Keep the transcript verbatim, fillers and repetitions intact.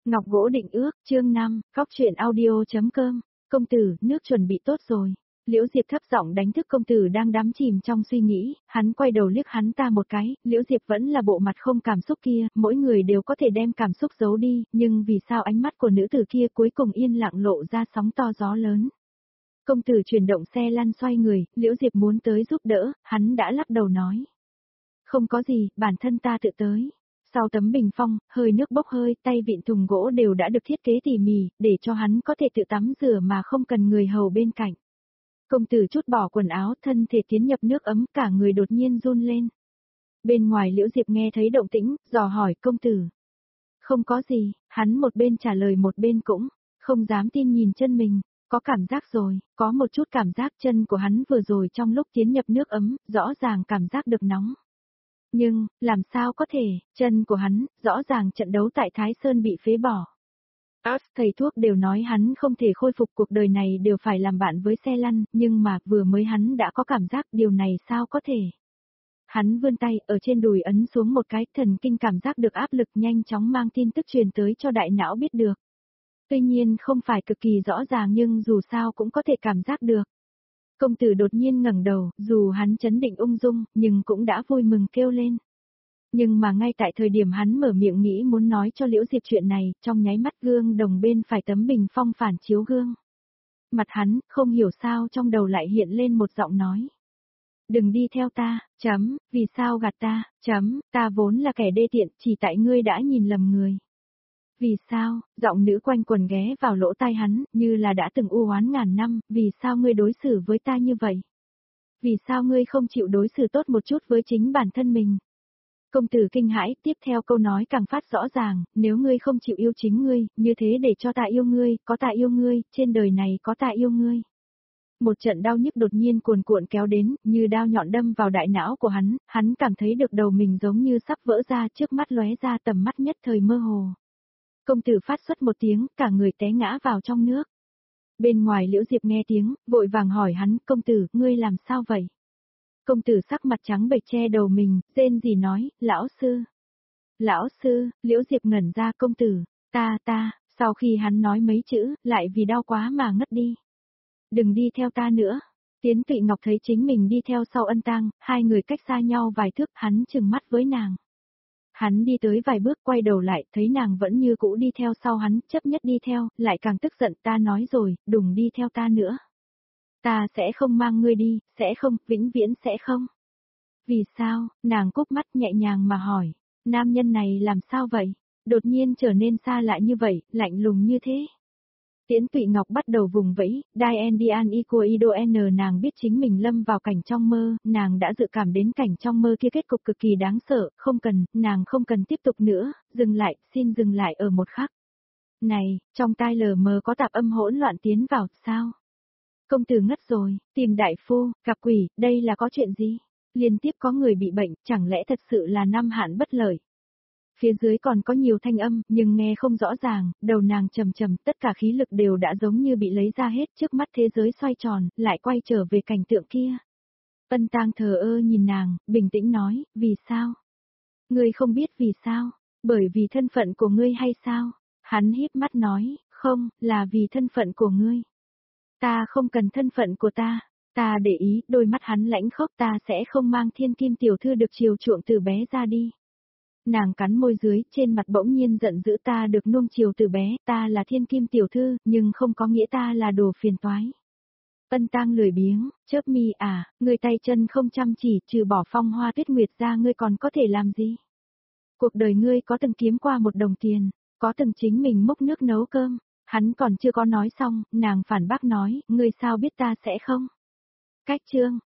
Ngọc gỗ định ước, chương năm, Cóc truyện audio.com, công tử, nước chuẩn bị tốt rồi. Liễu Diệp thấp giọng đánh thức công tử đang đắm chìm trong suy nghĩ, hắn quay đầu liếc hắn ta một cái, Liễu Diệp vẫn là bộ mặt không cảm xúc kia, mỗi người đều có thể đem cảm xúc giấu đi, nhưng vì sao ánh mắt của nữ tử kia cuối cùng yên lặng lộ ra sóng to gió lớn. Công tử chuyển động xe lăn xoay người, Liễu Diệp muốn tới giúp đỡ, hắn đã lắc đầu nói. Không có gì, bản thân ta tự tới. Sau tấm bình phong, hơi nước bốc hơi, tay vịn thùng gỗ đều đã được thiết kế tỉ mỉ, để cho hắn có thể tự tắm rửa mà không cần người hầu bên cạnh. Công tử trút bỏ quần áo, thân thể tiến nhập nước ấm, cả người đột nhiên run lên. Bên ngoài Liễu Diệp nghe thấy động tĩnh, dò hỏi công tử. Không có gì, hắn một bên trả lời một bên cũng, không dám tin nhìn chân mình, có cảm giác rồi, có một chút cảm giác chân của hắn vừa rồi trong lúc tiến nhập nước ấm, rõ ràng cảm giác được nóng. Nhưng, làm sao có thể, chân của hắn, rõ ràng trận đấu tại Thái Sơn bị phế bỏ. Các thầy thuốc đều nói hắn không thể khôi phục cuộc đời này đều phải làm bạn với xe lăn, nhưng mà vừa mới hắn đã có cảm giác điều này sao có thể. Hắn vươn tay ở trên đùi ấn xuống một cái, thần kinh cảm giác được áp lực nhanh chóng mang tin tức truyền tới cho đại não biết được. Tuy nhiên không phải cực kỳ rõ ràng nhưng dù sao cũng có thể cảm giác được. Công tử đột nhiên ngẩng đầu, dù hắn chấn định ung dung, nhưng cũng đã vui mừng kêu lên. Nhưng mà ngay tại thời điểm hắn mở miệng nghĩ muốn nói cho Liễu Diệp chuyện này, trong nháy mắt gương đồng bên phải tấm bình phong phản chiếu gương. Mặt hắn, không hiểu sao trong đầu lại hiện lên một giọng nói. Đừng đi theo ta, chấm, vì sao gạt ta, chấm, ta vốn là kẻ đê tiện, chỉ tại ngươi đã nhìn lầm người. Vì sao, giọng nữ quanh quần ghé vào lỗ tai hắn, như là đã từng u oán ngàn năm, vì sao ngươi đối xử với ta như vậy? Vì sao ngươi không chịu đối xử tốt một chút với chính bản thân mình? Công tử kinh hãi, tiếp theo câu nói càng phát rõ ràng, nếu ngươi không chịu yêu chính ngươi, như thế để cho ta yêu ngươi, có ta yêu ngươi, trên đời này có ta yêu ngươi. Một trận đau nhức đột nhiên cuồn cuộn kéo đến, như đao nhọn đâm vào đại não của hắn, hắn cảm thấy được đầu mình giống như sắp vỡ ra, trước mắt lóe ra tầm mắt nhất thời mơ hồ. Công tử phát xuất một tiếng, cả người té ngã vào trong nước. Bên ngoài Liễu Diệp nghe tiếng, vội vàng hỏi hắn, công tử, ngươi làm sao vậy? Công tử sắc mặt trắng bệch che đầu mình, rên gì nói, lão sư. Lão sư, Liễu Diệp ngẩn ra công tử, ta ta, sau khi hắn nói mấy chữ, lại vì đau quá mà ngất đi. Đừng đi theo ta nữa. Tiến Tụy Ngọc thấy chính mình đi theo sau Ân Tang, hai người cách xa nhau vài thước, hắn trừng mắt với nàng. Hắn đi tới vài bước quay đầu lại, thấy nàng vẫn như cũ đi theo sau hắn, chấp nhất đi theo, lại càng tức giận, ta nói rồi, đừng đi theo ta nữa. Ta sẽ không mang ngươi đi, sẽ không, vĩnh viễn sẽ không. Vì sao, nàng cúp mắt nhẹ nhàng mà hỏi, nam nhân này làm sao vậy? Đột nhiên trở nên xa lạ như vậy, lạnh lùng như thế. Tiễn Tụy Ngọc bắt đầu vùng vẫy, Dian Dian Ico Ido N nàng biết chính mình lâm vào cảnh trong mơ, nàng đã dự cảm đến cảnh trong mơ kia kết cục cực kỳ đáng sợ, không cần, nàng không cần tiếp tục nữa, dừng lại, xin dừng lại ở một khắc. Này, trong tai lờ mờ có tạp âm hỗn loạn tiến vào, sao? Công tử ngất rồi, tìm đại phu, gặp quỷ, đây là có chuyện gì? Liên tiếp có người bị bệnh, chẳng lẽ thật sự là năm hạn bất lợi? Phía dưới còn có nhiều thanh âm, nhưng nghe không rõ ràng, đầu nàng trầm trầm, tất cả khí lực đều đã giống như bị lấy ra hết, trước mắt thế giới xoay tròn, lại quay trở về cảnh tượng kia. Ân Tang thờ ơ nhìn nàng, bình tĩnh nói, vì sao? Ngươi không biết vì sao? Bởi vì thân phận của ngươi hay sao? Hắn híp mắt nói, không, là vì thân phận của ngươi. Ta không cần thân phận của ta. Ta để ý, đôi mắt hắn lãnh khốc, ta sẽ không mang thiên kim tiểu thư được chiều chuộng từ bé ra đi. Nàng cắn môi dưới, trên mặt bỗng nhiên giận dữ, ta được nuông chiều từ bé, ta là thiên kim tiểu thư, nhưng không có nghĩa ta là đồ phiền toái. Ân Tang lười biếng, chớp mi à, người tay chân không chăm chỉ, trừ bỏ Phong Hoa Tuyết Nguyệt ra ngươi còn có thể làm gì? Cuộc đời ngươi có từng kiếm qua một đồng tiền, có từng chính mình múc nước nấu cơm, hắn còn chưa có nói xong, nàng phản bác nói, ngươi sao biết ta sẽ không? Cách chương,